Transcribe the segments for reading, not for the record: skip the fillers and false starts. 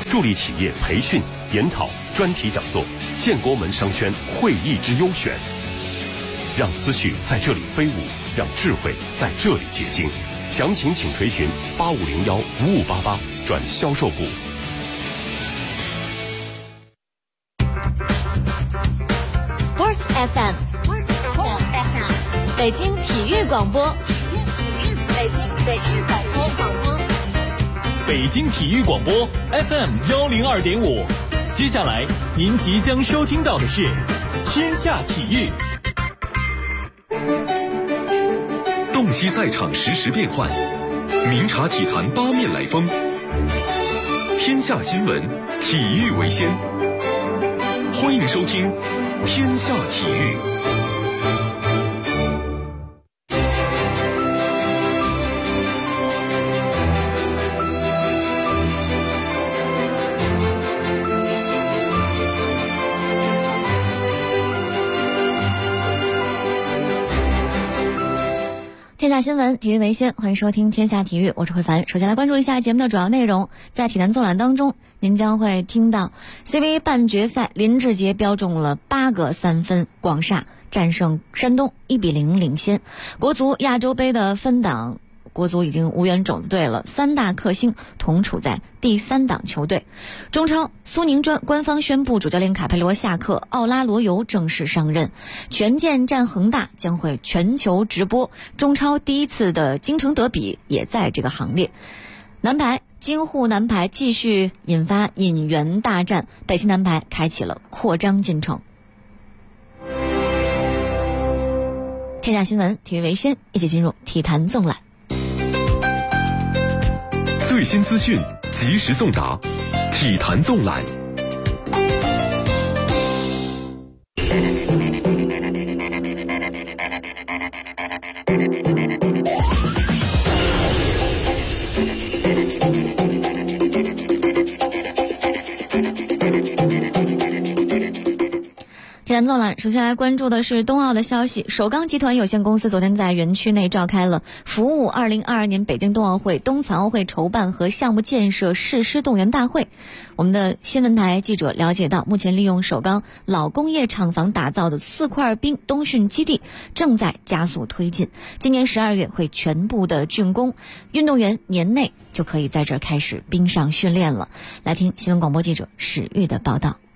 助力企业培训、研讨、专题讲座，建国门商圈会议之优选。让思绪在这里飞舞，让智慧在这里结晶。详情请垂询8501-5588转销售部。 Sports FM， 北京体育广播，北京广播， 北京体育广播 FM102.5。接下来您即将收听到的是天下体育。 洞悉赛场实时变幻，明察体坛八面来风。天下新闻，体育为先。欢迎收听天下体育。 天下新闻，体育为先，欢迎收听天下体育，我是慧凡。首先来关注一下节目的主要内容。在体坛纵览当中，您将会听到 CBA 半决赛，林志杰标中了8个3分，广厦战胜山东1-0领先。国足亚洲杯的分档，国足已经无缘种子队了，3大克星同处在第3档球队。中超苏宁专官方宣布，主教练卡佩罗下课，奥拉罗尤正式上任。权健战恒大将会全球直播，中超第一次的京城德比也在这个行列。男排京沪男排继续引发引援大战，北京男排开启了扩张进程。天下新闻，体育为先，一起进入体坛纵览。 最新资讯，及时送达，体坛纵览。 体坛纵览，首先来关注的是冬奥的消息。首钢集团有限公司昨天在园区内召开了服务2022年北京冬奥会、冬残奥会筹办和项目建设誓师动员大会。我们的新闻台记者了解到，目前利用首钢老工业厂房打造的4块冰冬训基地正在加速推进，今年12月会全部的竣工，运动员年内就可以在这儿开始冰上训练了。来听新闻广播记者史玉的报道。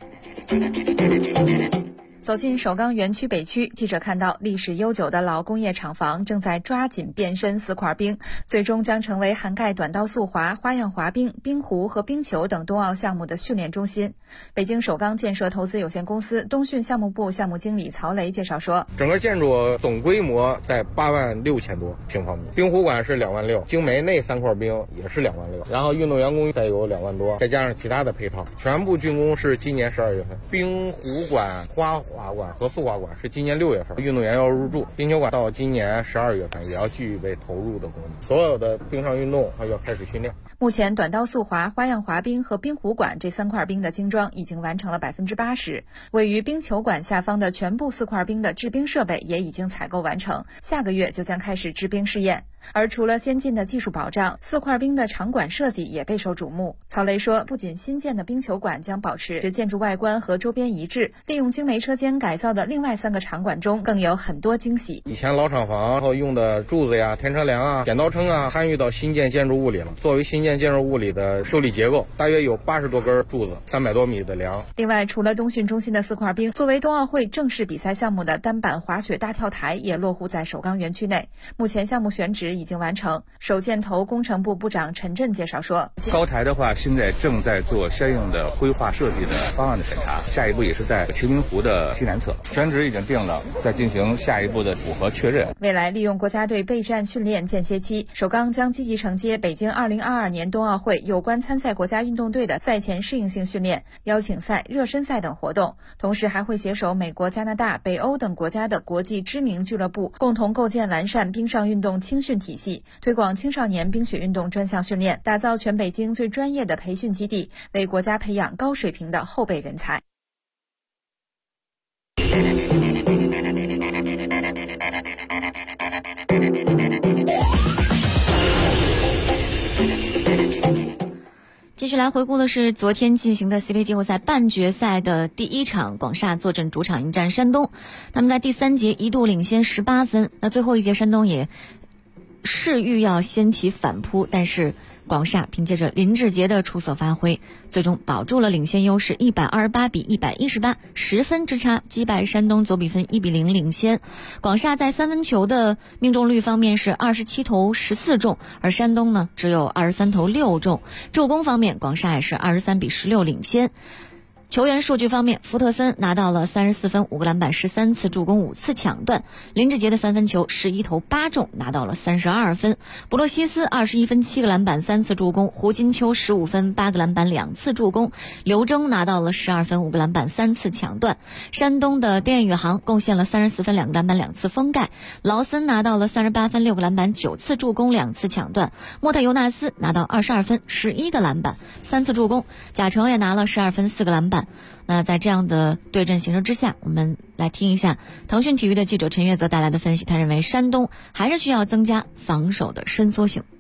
走进首钢园区北区，记者看到历史悠久的老工业厂房正在抓紧变身4块冰，最终将成为涵盖短道速滑、花样滑冰、冰壶和冰球等冬奥项目的训练中心。北京首钢建设投资有限公司冬训项目部项目经理曹雷介绍说， 整个建筑总规模在86000多平方米，冰壶馆是26000，精煤那3块冰也是26000，然后运动员公寓再有2万多，再加上其他的配套，全部竣工是今年12月份。冰壶馆、花滑馆和速滑馆是今年6月份，运动员要入住。冰球馆到今年12月份也要具备投入的功能，所有的冰上运动要开始训练。 目前短道速滑、花样滑冰和冰壶馆这3块冰的精装已经完成了80%，位于冰球馆下方的全部4块冰的制冰设备也已经采购完成，下个月就将开始制冰试验。而除了先进的技术保障，4块冰的场馆设计也备受瞩目。曹雷说，不仅新建的冰球馆将保持建筑外观和周边一致，利用精煤车间改造的另外3个场馆中更有很多惊喜。 以前老厂房然后用的柱子呀、天车梁啊、剪刀撑啊，参与到新建建筑物里了。作为新建建筑物里的受力结构，大约有80多根柱子，300多米的梁。 另外，除了冬训中心的4块冰，作为冬奥会正式比赛项目的单板滑雪大跳台也落户在首钢园区内。目前项目选址已经完成。首建投工程部部长陈震介绍说， 高台的话现在正在做相应的规划设计的方案的审查，下一步也是在秦明湖的西南侧，选址已经定了，再进行下一步的符合确认。 未来利用国家队备战训练间歇期，首钢将积极承接北京2022年冬奥会有关参赛国家运动队的赛前适应性训练、邀请赛、热身赛等活动，同时还会携手美国、加拿大、北欧等国家的国际知名俱乐部，共同构建完善冰上运动青训体系，推广青少年冰雪运动专项训练，打造全北京最专业的培训基地，为国家培养高水平的后备人才。 继续来回顾的是昨天进行的 CBA 季后赛半决赛的第一场，广厦坐镇主场迎战山东。他们在第3节一度领先18分，那最后一节山东也势欲要掀起反扑，但是广厦凭借着林志杰的出色发挥，最终保住了领先优势，128比118，10分之差击败山东，总比分1比0领先。广厦在三分球的命中率方面是27投14中，而山东呢只有23投6中。助攻方面，广厦也是23比16领先。球员数据方面，福特森拿到了34分5个篮板13次助攻5次抢断，林志杰的三分球11投8中，拿到了32分。布洛西斯21分7个篮板3次助攻，胡金秋15分8个篮板2次助攻，刘铮拿到了12分5个篮板3次抢断。山东的丁彦雨航贡献了34分2个篮板2次封盖，劳森拿到了38分6个篮板9次助攻2次抢断，莫特尤纳斯拿到22分11个篮板3次助攻，贾成也拿了12分4个篮板。那在这样的对阵形势之下，我们来听一下腾讯体育的记者陈月泽带来的分析。他认为山东还是需要增加防守的伸缩性。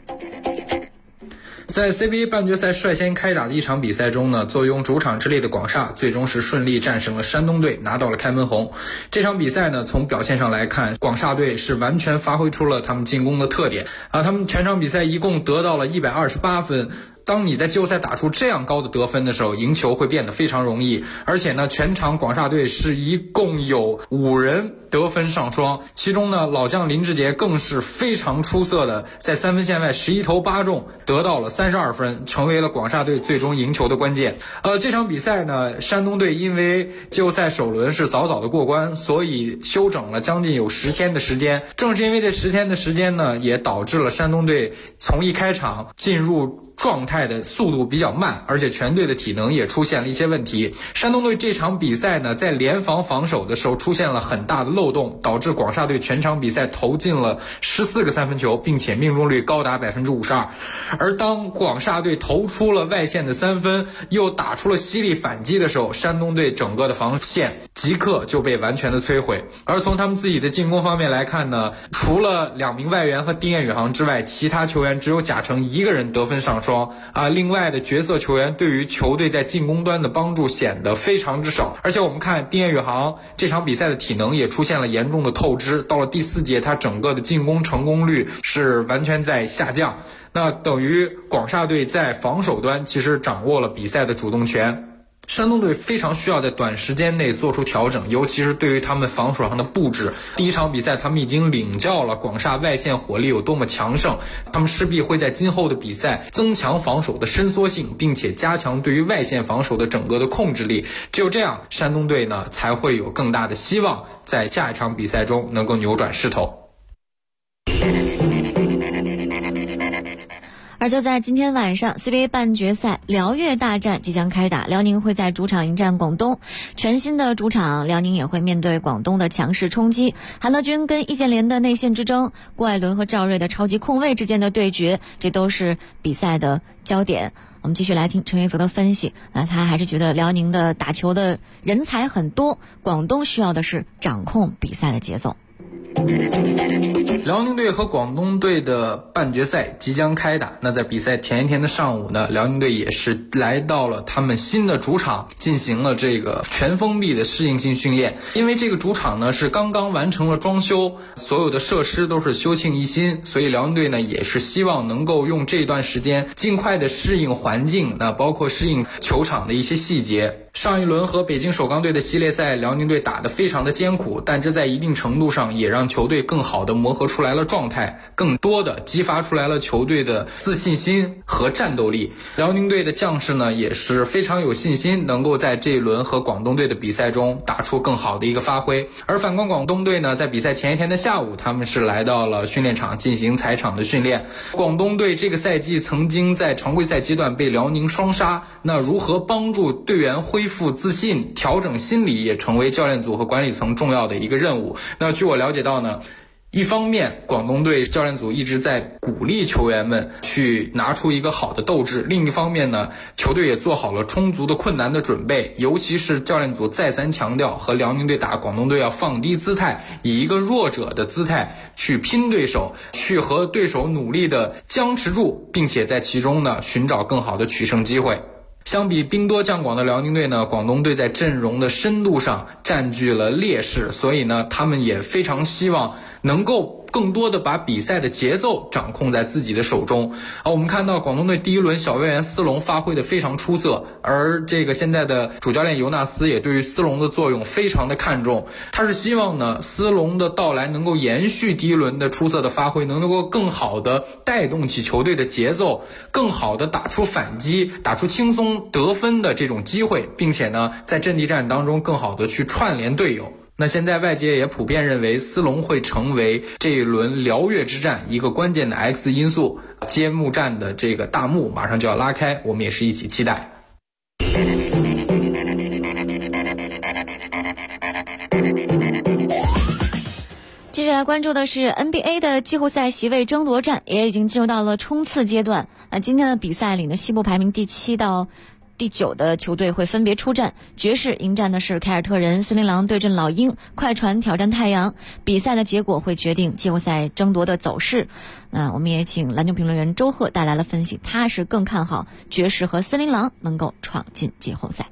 在 CBA 半决赛率先开打的一场比赛中呢，坐拥主场之力的广厦最终是顺利战胜了山东队，拿到了开门红。这场比赛呢，从表现上来看，广厦队是完全发挥出了他们进攻的特点他们全场比赛一共得到了128分。当你在季后赛打出这样高的得分的时候，赢球会变得非常容易。而且呢，全场广厦队是一共有5人得分上双，其中呢，老将林志杰更是非常出色的，在三分线外11投8中，得到了32分，成为了广厦队最终赢球的关键。这场比赛呢，山东队因为季后赛首轮是早早的过关，所以休整了将近有10天的时间。正是因为这10天的时间呢，也导致了山东队从一开场进入状态的速度比较慢，而且全队的体能也出现了一些问题。山东队这场比赛呢，在联防防守的时候出现了很大的漏洞，导致广厦队全场比赛投进了14个三分球，并且命中率高达 52%。而当广厦队投出了外线的3分，又打出了犀利反击的时候，山东队整个的防线即刻就被完全的摧毁。而从他们自己的进攻方面来看呢，除了2名外援和丁彦雨航之外，其他球员只有贾成一个人得分上双另外的角色球员对于球队在进攻端的帮助显得非常之少。而且我们看丁彦雨航这场比赛的体能也出现了严重的透支，到了第4节他整个的进攻成功率是完全在下降，那等于广厦队在防守端其实掌握了比赛的主动权。山东队非常需要在短时间内做出调整，尤其是对于他们防守上的布置。第一场比赛他们已经领教了广厦外线火力有多么强盛，他们势必会在今后的比赛增强防守的伸缩性，并且加强对于外线防守的整个的控制力。只有这样，山东队呢才会有更大的希望在下一场比赛中能够扭转势头。 而就在今天晚上 CBA 半决赛辽粤大战即将开打，辽宁会在主场迎战广东。全新的主场，辽宁也会面对广东的强势冲击。韩德君跟易建联的内线之争，郭艾伦和赵睿的超级控卫之间的对决，这都是比赛的焦点。我们继续来听陈月泽的分析，他还是觉得辽宁的打球的人才很多，广东需要的是掌控比赛的节奏。 辽宁队和广东队的半决赛即将开打，那在比赛前一天的上午呢，辽宁队也是来到了他们新的主场，进行了这个全封闭的适应性训练。因为这个主场呢是刚刚完成了装修，所有的设施都是修庆一新，所以辽宁队呢也是希望能够用这段时间尽快的适应环境，那包括适应球场的一些细节。上一轮和北京首钢队的系列赛，辽宁队打得非常的艰苦，但这在一定程度上也让球队更好的磨合出来了状态，更多的激发出来了球队的自信心和战斗力。辽宁队的将士呢也是非常有信心，能够在这一轮和广东队的比赛中打出更好的一个发挥。而反观广东队呢，在比赛前一天的下午，他们是来到了训练场进行踩场的训练。广东队这个赛季曾经在常规赛阶段被辽宁双杀，那如何帮助队员恢复自信、调整心理，也成为教练组和管理层重要的一个任务。那据我了解到呢， 一方面，广东队教练组一直在鼓励球员们去拿出一个好的斗志，另一方面呢，球队也做好了充足的困难的准备，尤其是教练组再三强调和辽宁队打，广东队要放低姿态，以一个弱者的姿态去拼对手，去和对手努力的僵持住，并且在其中呢寻找更好的取胜机会。相比兵多将广的辽宁队呢，广东队在阵容的深度上占据了劣势，所以呢，他们也非常希望能够更多的把比赛的节奏掌控在自己的手中。我们看到广东队第一轮小外援斯隆发挥的非常出色，而这个现在的主教练尤纳斯也对于斯隆的作用非常的看重，他是希望呢斯隆的到来能够延续第一轮的出色的发挥，能够更好的带动起球队的节奏，更好的打出反击，打出轻松得分的这种机会，并且呢在阵地战当中更好的去串联队友。那现在外界也普遍认为斯隆会成为这一轮辽粤之战一个关键的 X 因素，揭幕战的这个大幕马上就要拉开，我们也是一起期待。 接着来关注的是 NBA 的季后赛席位争夺战，也已经进入到了冲刺阶段。今天的比赛里呢，西部排名第7到第9的球队会分别出战，爵士迎战的是凯尔特人，森林狼对阵老鹰，快船挑战太阳。比赛的结果会决定季后赛争夺的走势。我们也请篮球评论员周贺带来了分析，他是更看好爵士和森林狼能够闯进季后赛。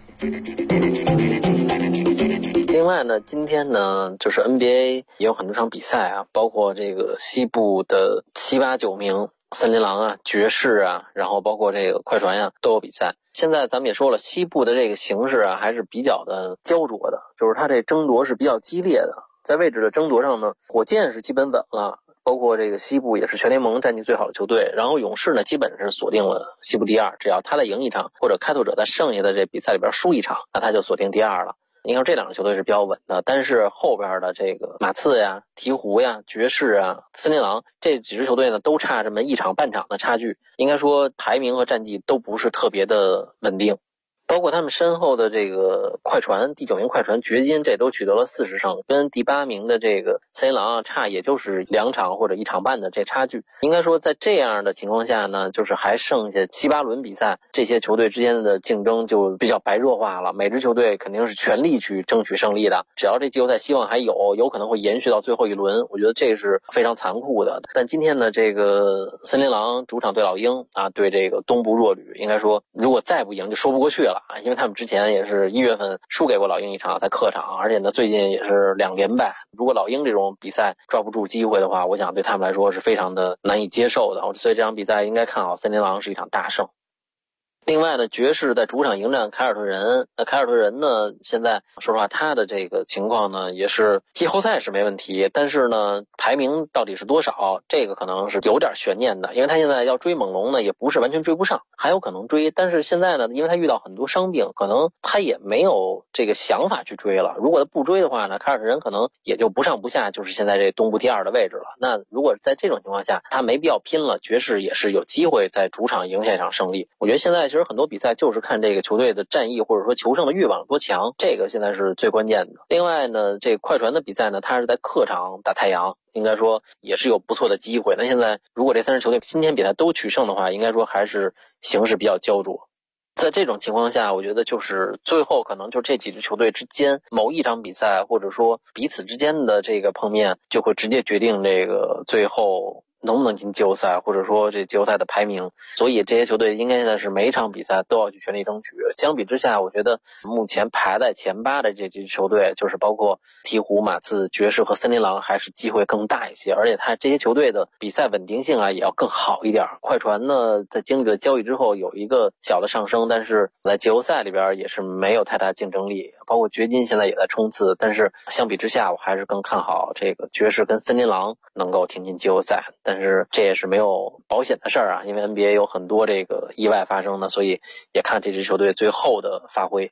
另外呢，今天呢就是 NBA 也有很多场比赛啊，包括这个西部的7、8、9名森林狼啊、爵士啊，然后包括这个快船啊都有比赛。现在咱们也说了，西部的这个形势啊还是比较的焦灼的，就是它这争夺是比较激烈的。在位置的争夺上呢，火箭是基本稳了，包括这个西部也是全联盟战绩最好的球队，然后勇士呢基本是锁定了西部第2，只要他再赢一场，或者开拓者在剩下的这比赛里边输一场，那他就锁定第2了。你看这两个球队是比较稳的，但是后边的这个马刺呀、鹈鹕呀、爵士啊、森林狼这几支球队呢，都差这么一场半场的差距，应该说排名和战绩都不是特别的稳定。包括他们身后的这个快船，第9名快船掘金这都取得了40胜，跟第8名的这个森林狼差也就是2场或者1场半的这差距。应该说在这样的情况下呢，就是还剩下7、8轮比赛，这些球队之间的竞争就比较白热化了，每支球队肯定是全力去争取胜利的，只要这季后赛希望还有可能会延续到最后一轮，我觉得这是非常残酷的。但今天呢，这个森林狼主场对老鹰啊，对这个东部弱旅，应该说如果再不赢就说不过去了，因为他们之前也是1月份输给过老鹰一场，在客场，而且呢最近也是2连败。如果老鹰这种比赛抓不住机会的话，我想对他们来说是非常的难以接受的，所以这场比赛应该看好森林狼是一场大胜。另外呢，爵士在主场迎战凯尔特人，凯尔特人呢现在说实话他的这个情况呢也是季后赛是没问题，但是呢排名到底是多少，这个可能是有点悬念的，因为他现在要追猛龙呢也不是完全追不上，还有可能追，但是现在呢因为他遇到很多伤病，可能他也没有这个想法去追了。如果他不追的话呢，凯尔特人可能也就不上不下，就是现在这东部第2的位置了。那如果在这种情况下他没必要拼了，爵士也是有机会在主场赢下一场胜利。我觉得现在其实很多比赛就是看这个球队的战意或者说求胜的欲望多强，这个现在是最关键的。另外呢，这快船的比赛呢，他是在客场打太阳，应该说也是有不错的机会。那现在如果这3支球队今天比赛都取胜的话，应该说还是形势比较焦灼。在这种情况下，我觉得就是最后可能就这几支球队之间某一场比赛，或者说彼此之间的这个碰面，就会直接决定这个最后能不能进季后赛，或者说这季后赛的排名。所以这些球队应该现在是每一场比赛都要去全力争取。相比之下，我觉得目前排在前8的这支球队，就是包括鹈鹕、马刺、爵士和森林狼，还是机会更大一些，而且他这些球队的比赛稳定性啊也要更好一点。快船呢在经历了交易之后有一个小的上升，但是在季后赛里边也是没有太大竞争力，包括掘金现在也在冲刺，但是相比之下我还是更看好这个爵士跟森林狼能够挺进季后赛。但是这也是没有保险的事儿啊，因为 NBA 有很多这个意外发生的，所以也看这支球队最后的发挥。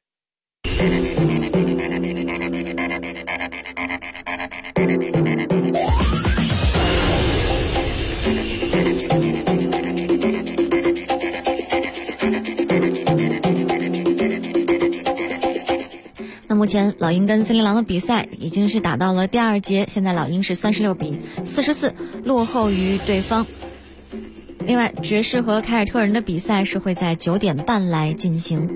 那目目前老鹰跟森林狼的比赛已经是打到了第2节，现在老鹰是36-44落后于对方。另外，爵士和凯尔特人的比赛是会在9点半来进行。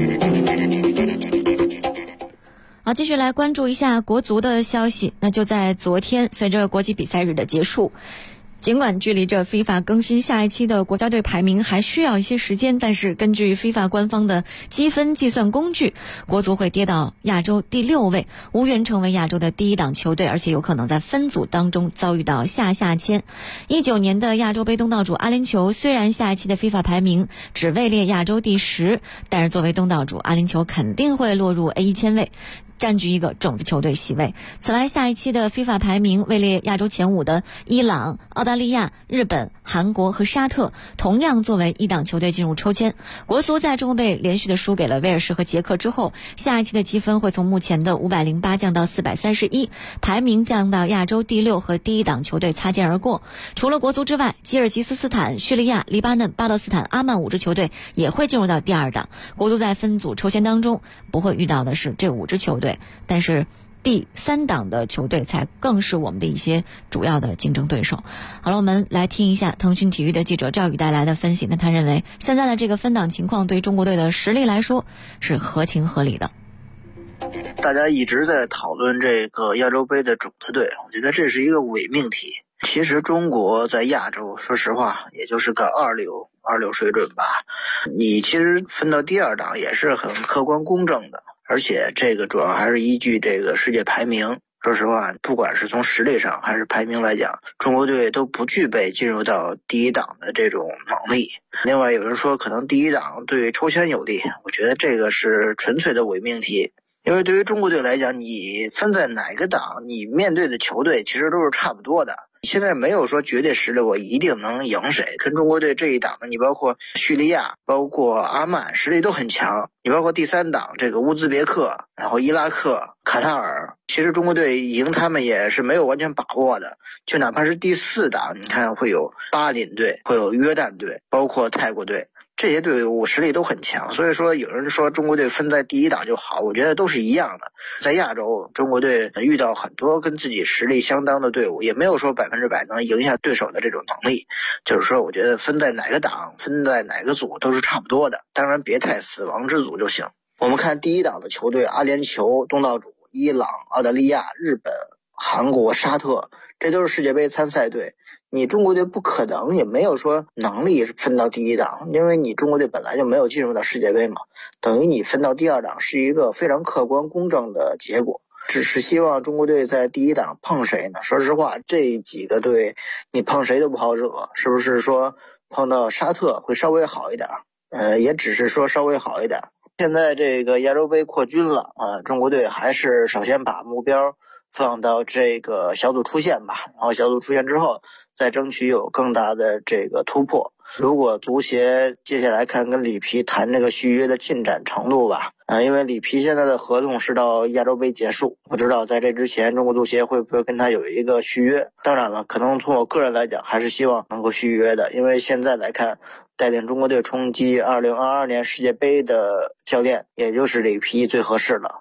好，继续来关注一下国足的消息。那就在昨天，随着国际比赛日的结束，尽管距离着 FIFA 更新下一期的国家队排名还需要一些时间，但是根据 FIFA 官方的积分计算工具，国足会跌到亚洲第6位，无缘成为亚洲的第一档球队，而且有可能在分组当中遭遇到下签。19年的亚洲杯东道主阿联酋虽然下一期的 FIFA 排名只位列亚洲第10，但是作为东道主，阿联酋肯定会落入 A1000 位，占据一个种子球队席位。此外，下一期的 FIFA 排名位列亚洲前5的伊朗、澳大利亚、日本、韩国和沙特同样作为一档球队进入抽签。国足在中国杯连续的输给了威尔士和捷克之后，下一期的积分会从目前的508降到431，排名降到亚洲第6，和第一档球队擦肩而过。除了国足之外，吉尔吉斯斯坦、叙利亚、黎巴嫩、巴勒斯坦、阿曼5支球队也会进入到第2档。国足在分组抽签当中不会遇到的是这5支球队，但是第3档的球队才更是我们的一些主要的竞争对手。好了，我们来听一下腾讯体育的记者赵宇带来的分析。那他认为现在的这个分档情况对中国队的实力来说是合情合理的。 大家一直在讨论这个亚洲杯的种子队，我觉得这是一个伪命题。其实中国在亚洲说实话也就是个二流水准吧，你其实分到第2档也是很客观公正的，而且这个主要还是依据这个世界排名。说实话，不管是从实力上还是排名来讲，中国队都不具备进入到第1档的这种能力。另外有人说可能第1档对抽签有利，我觉得这个是纯粹的伪命题。因为对于中国队来讲，你分在哪个档，你面对的球队其实都是差不多的。现在没有说绝对实力我一定能赢谁，跟中国队这一档的，你包括叙利亚，包括阿曼，实力都很强。你包括第3档这个乌兹别克，然后伊拉克、卡塔尔，其实中国队赢他们也是没有完全把握的。就哪怕是第4档，你看会有巴林队，会有约旦队，包括泰国队，这些队伍实力都很强。所以说有人说中国队分在第1档就好，我觉得都是一样的。在亚洲，中国队遇到很多跟自己实力相当的队伍，也没有说100%能赢下对手的这种能力。就是说我觉得分在哪个档，分在哪个组都是差不多的，当然别太死亡之组就行。我们看第1档的球队，阿联酋东道主伊朗、澳大利亚、日本、韩国、沙特，这都是世界杯参赛队。你中国队不可能也没有说能力分到第1档，因为你中国队本来就没有进入到世界杯嘛，等于你分到第2档是一个非常客观公正的结果。只是希望中国队在第1档碰谁呢？说实话，这几个队你碰谁都不好惹，是不是说碰到沙特会稍微好一点？也只是说稍微好一点。现在这个亚洲杯扩军了中国队还是首先把目标放到这个小组出线吧，然后小组出线之后再争取有更大的这个突破。如果足协接下来看跟里皮谈这个续约的进展程度吧，因为里皮现在的合同是到亚洲杯结束，不知道在这之前中国足协会不会跟他有一个续约。当然了，可能从我个人来讲还是希望能够续约的，因为现在来看带领中国队冲击2022年世界杯的教练也就是里皮最合适了。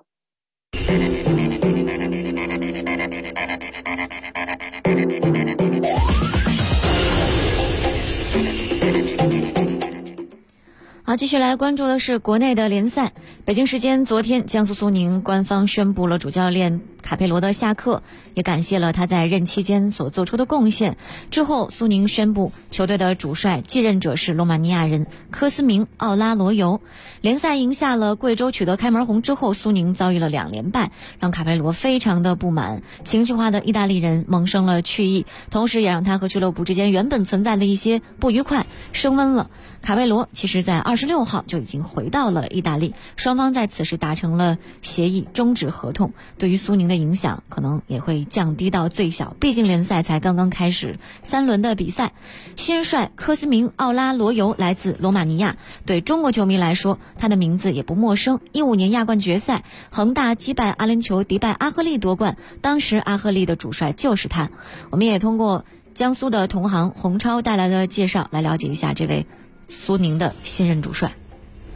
好，继续来关注的是国内的联赛。北京时间昨天，江苏苏宁官方宣布了主教练卡佩罗的下课，也感谢了他在任期间所做出的贡献。之后，苏宁宣布球队的主帅继任者是罗马尼亚人科斯明·奥拉罗尤。联赛赢下了贵州取得开门红之后，苏宁遭遇了2连败，让卡佩罗非常的不满。情绪化的意大利人萌生了去意，同时也让他和俱乐部之间原本存在的一些不愉快升温了。卡佩罗其实在26号就已经回到了意大利，双方在此时达成了协议，终止合同。对于苏宁的影响可能也会降低到最小，毕竟联赛才刚刚开始3轮的比赛。新帅科斯明·奥拉罗尤来自罗马尼亚，对中国球迷来说他的名字也不陌生。15年亚冠决赛，恒大击败阿联酋迪拜阿赫利夺冠，当时阿赫利的主帅就是他。我们也通过江苏的同行洪超带来的介绍来了解一下这位苏宁的新任主帅。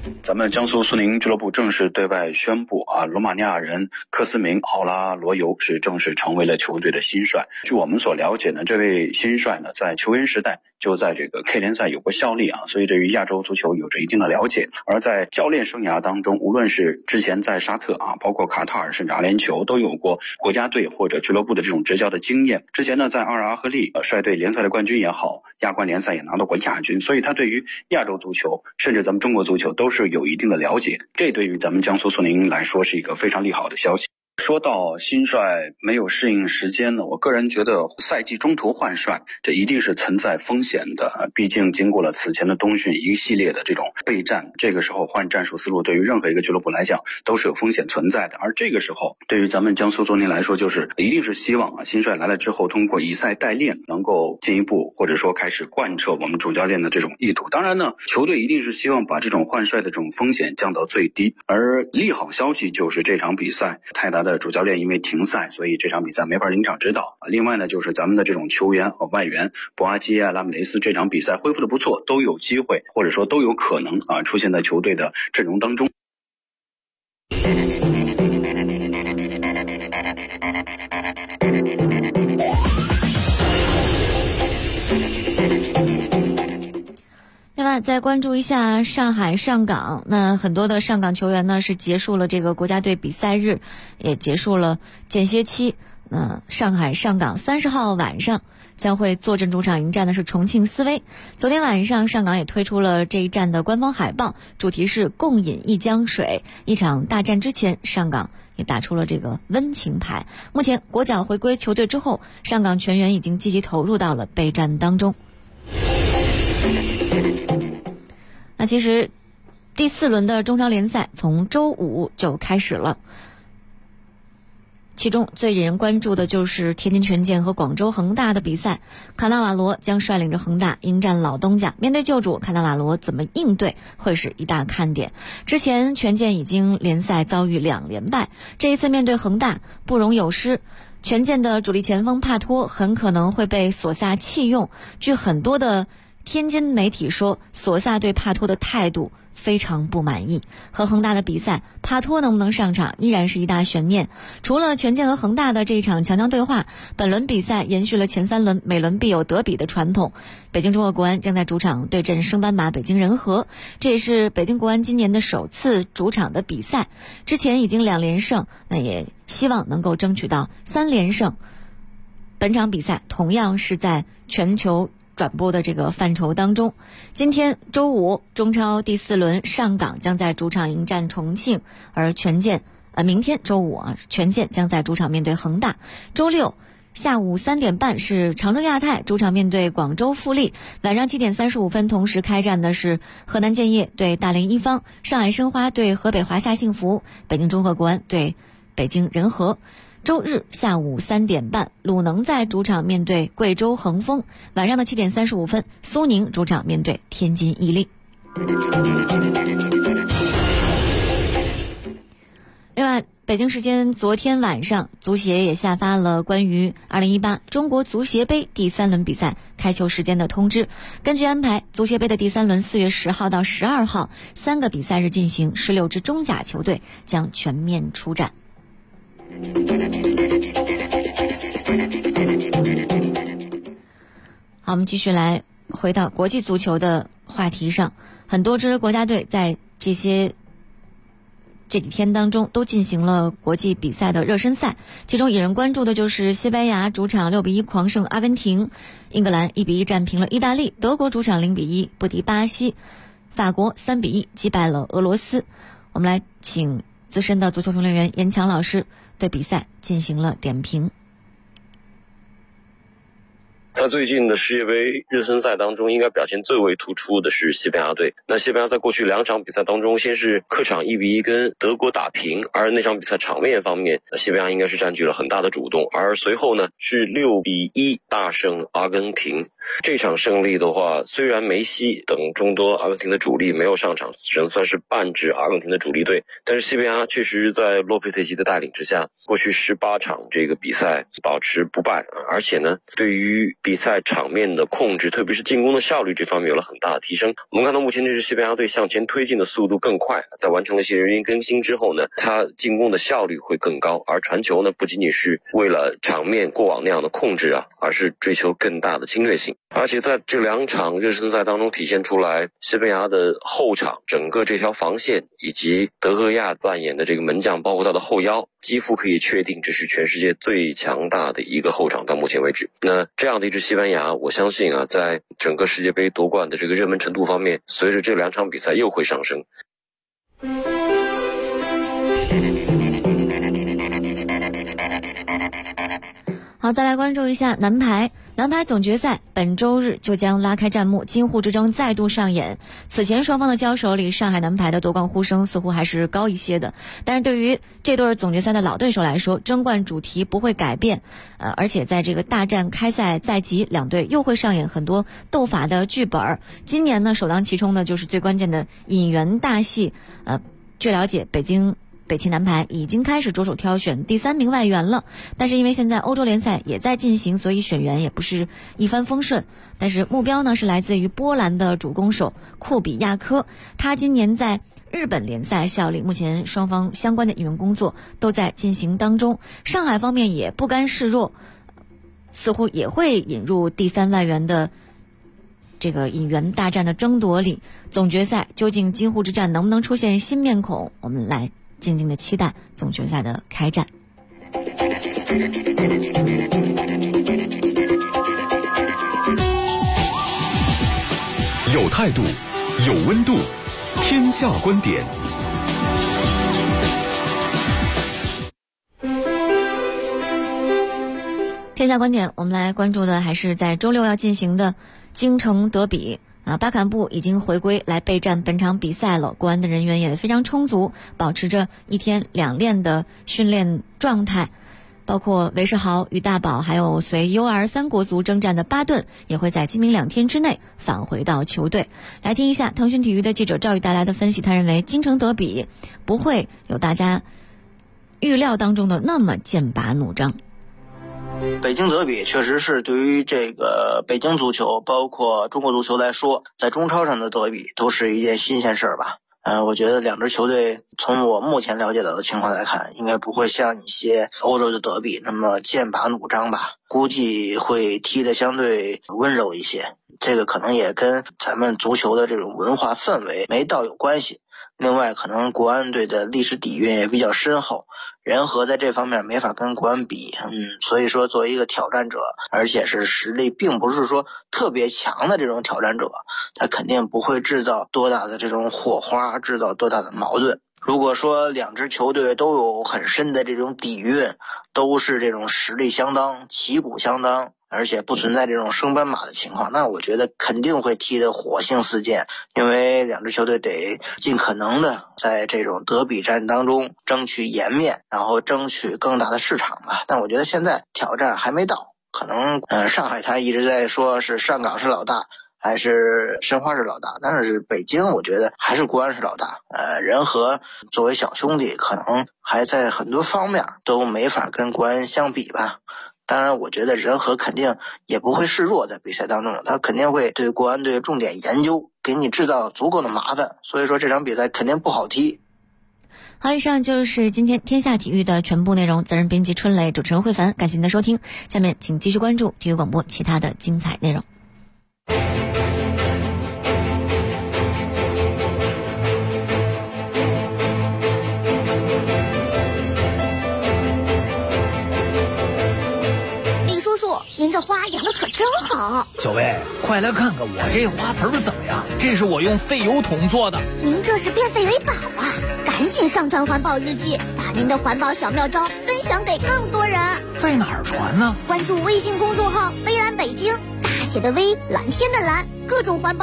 咱们江苏苏宁俱乐部正式对外宣布罗马尼亚人科斯明·奥拉罗尤是正式成为了球队的新帅。据我们所了解呢，这位新帅呢在球员时代就在这个 K 联赛有过效力所以对于亚洲足球有着一定的了解。而在教练生涯当中，无论是之前在沙特包括卡塔尔甚至阿联酋都有过国家队或者俱乐部的这种执教的经验。之前呢在阿尔阿赫利率队联赛的冠军也好，亚冠联赛也拿到过亚军，所以他对于亚洲足球甚至咱们中国足球都是有一定的了解，这对于咱们江苏苏宁来说是一个非常利好的消息。说到新帅没有适应时间呢，我个人觉得赛季中途换帅这一定是存在风险的，毕竟经过了此前的冬训一系列的这种备战，这个时候换战术思路对于任何一个俱乐部来讲都是有风险存在的。而这个时候对于咱们江苏苏宁来说，就是一定是希望新帅来了之后通过以赛代练能够进一步或者说开始贯彻我们主教练的这种意图。当然呢，球队一定是希望把这种换帅的这种风险降到最低。而利好消息就是这场比赛泰达的主教练因为停赛，所以这场比赛没法临场指导。另外呢，就是咱们的这种球员外援博阿基拉姆雷斯这场比赛恢复的不错，都有机会或者说都有可能出现在球队的阵容当中。 另外再关注一下上海上港，那很多的上港球员呢是结束了这个国家队比赛日，也结束了间歇期。上海上港30号晚上将会坐镇主场迎战的是重庆斯威。昨天晚上上港也推出了这一战的官方海报，主题是共饮一江水。一场大战之前，上港也打出了这个温情牌。目前国脚回归球队之后，上港全员已经积极投入到了备战当中。那其实第4轮的中超联赛从周五就开始了，其中最引人关注的就是天津权健和广州恒大的比赛。卡纳瓦罗将率领着恒大迎战老东家，面对旧主卡纳瓦罗怎么应对会是一大看点。之前权健已经联赛遭遇2连败，这一次面对恒大不容有失。权健的主力前锋帕托很可能会被索萨弃用，据很多的天津媒体说，索萨对帕托的态度非常不满意。和恒大的比赛，帕托能不能上场依然是一大悬念。除了权健和恒大的这一场强强对话，本轮比赛延续了前3轮每轮必有德比的传统。北京中赫国安将在主场对阵升班马北京人和，这也是北京国安今年的首次主场的比赛，之前已经2连胜，那也希望能够争取到3连胜。本场比赛同样是在全球转播的这个范畴当中。今天周五中超第4轮，上港将在主场迎战重庆，而明天周五权健将在主场面对恒大。周六下午3点半是常州亚泰主场面对广州富力，晚上7点35分同时开战的是河南建业对大连一方，上海申花对河北华夏幸福，北京中赫国安对北京人和。周日下午3点半，鲁能在主场面对贵州恒丰，晚上的7点35分，苏宁主场面对天津毅力。另外，北京时间昨天晚上，足协也下发了关于2018中国足协杯第3轮比赛开球时间的通知。根据安排，足协杯的第3轮4月10号到12号3个比赛日进行，16支中甲球队将全面出战。好，我们继续来回到国际足球的话题上。很多支国家队在这几天当中都进行了国际比赛的热身赛，其中引人关注的就是西班牙主场6比1狂胜阿根廷，英格兰1比1战平了意大利，德国主场0比1不敌巴西，法国3比1击败了俄罗斯。我们来请资深的足球评论员严强老师对比赛进行了点评。 在最近的世界杯热身赛当中，应该表现最为突出的是西班牙队。那西班牙在过去2场比赛当中，先是客场1比1跟德国打平，而那场比赛场面方面，西班牙应该是占据了很大的主动，而随后呢是6比1大胜阿根廷。这场胜利的话，虽然梅西等众多阿根廷的主力没有上场，只能算是半支阿根廷的主力队，但是西班牙确实在洛佩特吉的带领之下，过去18场这个比赛保持不败，而且呢对于比赛场面的控制，特别是进攻的效率这方面有了很大的提升。我们看到目前这支西班牙队向前推进的速度更快，在完成了一些人员更新之后呢，他进攻的效率会更高，而传球呢不仅仅是为了场面过往那样的控制而是追求更大的侵略性。而且在这2场热身赛当中体现出来，西班牙的后场整个这条防线以及德赫亚扮演的这个门将，包括他的后腰，几乎可以确定这是全世界最强大的一个后场到目前为止。那这样的一支西班牙，我相信在整个世界杯夺冠的这个热门程度方面，随着这2场比赛又会上升。 好，再来关注一下男排总决赛，本周日就将拉开战幕，金沪之争再度上演。此前双方的交手里，上海男排的夺冠呼声似乎还是高一些的，但是对于这对总决赛的老对手来说，争冠主题不会改变，而且在这个大战开赛在即，两队又会上演很多斗法的剧本。今年呢，首当其冲的就是最关键的引援大戏。据了解，北汽男排已经开始着手挑选第3名外援了，但是因为现在欧洲联赛也在进行，所以选员也不是一帆风顺。但是目标呢是来自于波兰的主攻手库比亚科，他今年在日本联赛效力，目前双方相关的引援工作都在进行当中。上海方面也不甘示弱，似乎也会引入第3外援的这个引援大战的争夺里。总决赛究竟金沪之战能不能出现新面孔，我们来静静的期待总决赛的开战。 有态度，有温度，天下观点。 天下观点，我们来关注的还是在周六要进行的京城德比。巴坎布已经回归来备战本场比赛了，国安的人员也非常充足，保持着1天2练的训练状态。包括韦世豪、于大宝，还有随 U23 国足征战的巴顿，也会在今明2天之内返回到球队。来听一下腾讯体育的记者赵宇带来的分析，他认为京城德比不会有大家预料当中的那么剑拔弩张。 北京德比确实是对于这个北京足球包括中国足球来说，在中超上的德比都是一件新鲜事儿吧。我觉得两支球队从我目前了解到的情况来看，应该不会像一些欧洲的德比那么剑拔弩张吧，估计会踢得相对温柔一些。这个可能也跟咱们足球的这种文化氛围没到有关系。另外可能国安队的历史底蕴也比较深厚，人和在这方面没法跟国安比，所以说作为一个挑战者，而且是实力并不是说特别强的这种挑战者，他肯定不会制造多大的这种火花，制造多大的矛盾。如果说两支球队都有很深的这种底蕴，都是这种实力相当，旗鼓相当，而且不存在这种升班马的情况，那我觉得肯定会踢得火星四溅，因为两支球队得尽可能的在这种德比战当中争取颜面，然后争取更大的市场吧。但我觉得现在挑战还没到，可能上海滩一直在说是上港是老大还是申花是老大，但是北京我觉得还是国安是老大。人和作为小兄弟，可能还在很多方面都没法跟国安相比吧。当然我觉得人和肯定也不会示弱，在比赛当中他肯定会对国安队重点研究，给你制造足够的麻烦，所以说这场比赛肯定不好踢。 好，以上就是今天天下体育的全部内容，责任编辑春雷，主持人慧凡，感谢您的收听，下面请继续关注体育广播其他的精彩内容。 您这花养的可真好， 小薇，快来看看我这花盆怎么样？这是我用废油桶做的。 您这是变废为宝啊！赶紧上传环保日记，把您的环保小妙招分享给更多人。 在哪儿传呢？ 关注微信公众号“微蓝北京”，大写的微，蓝天的蓝，各种环保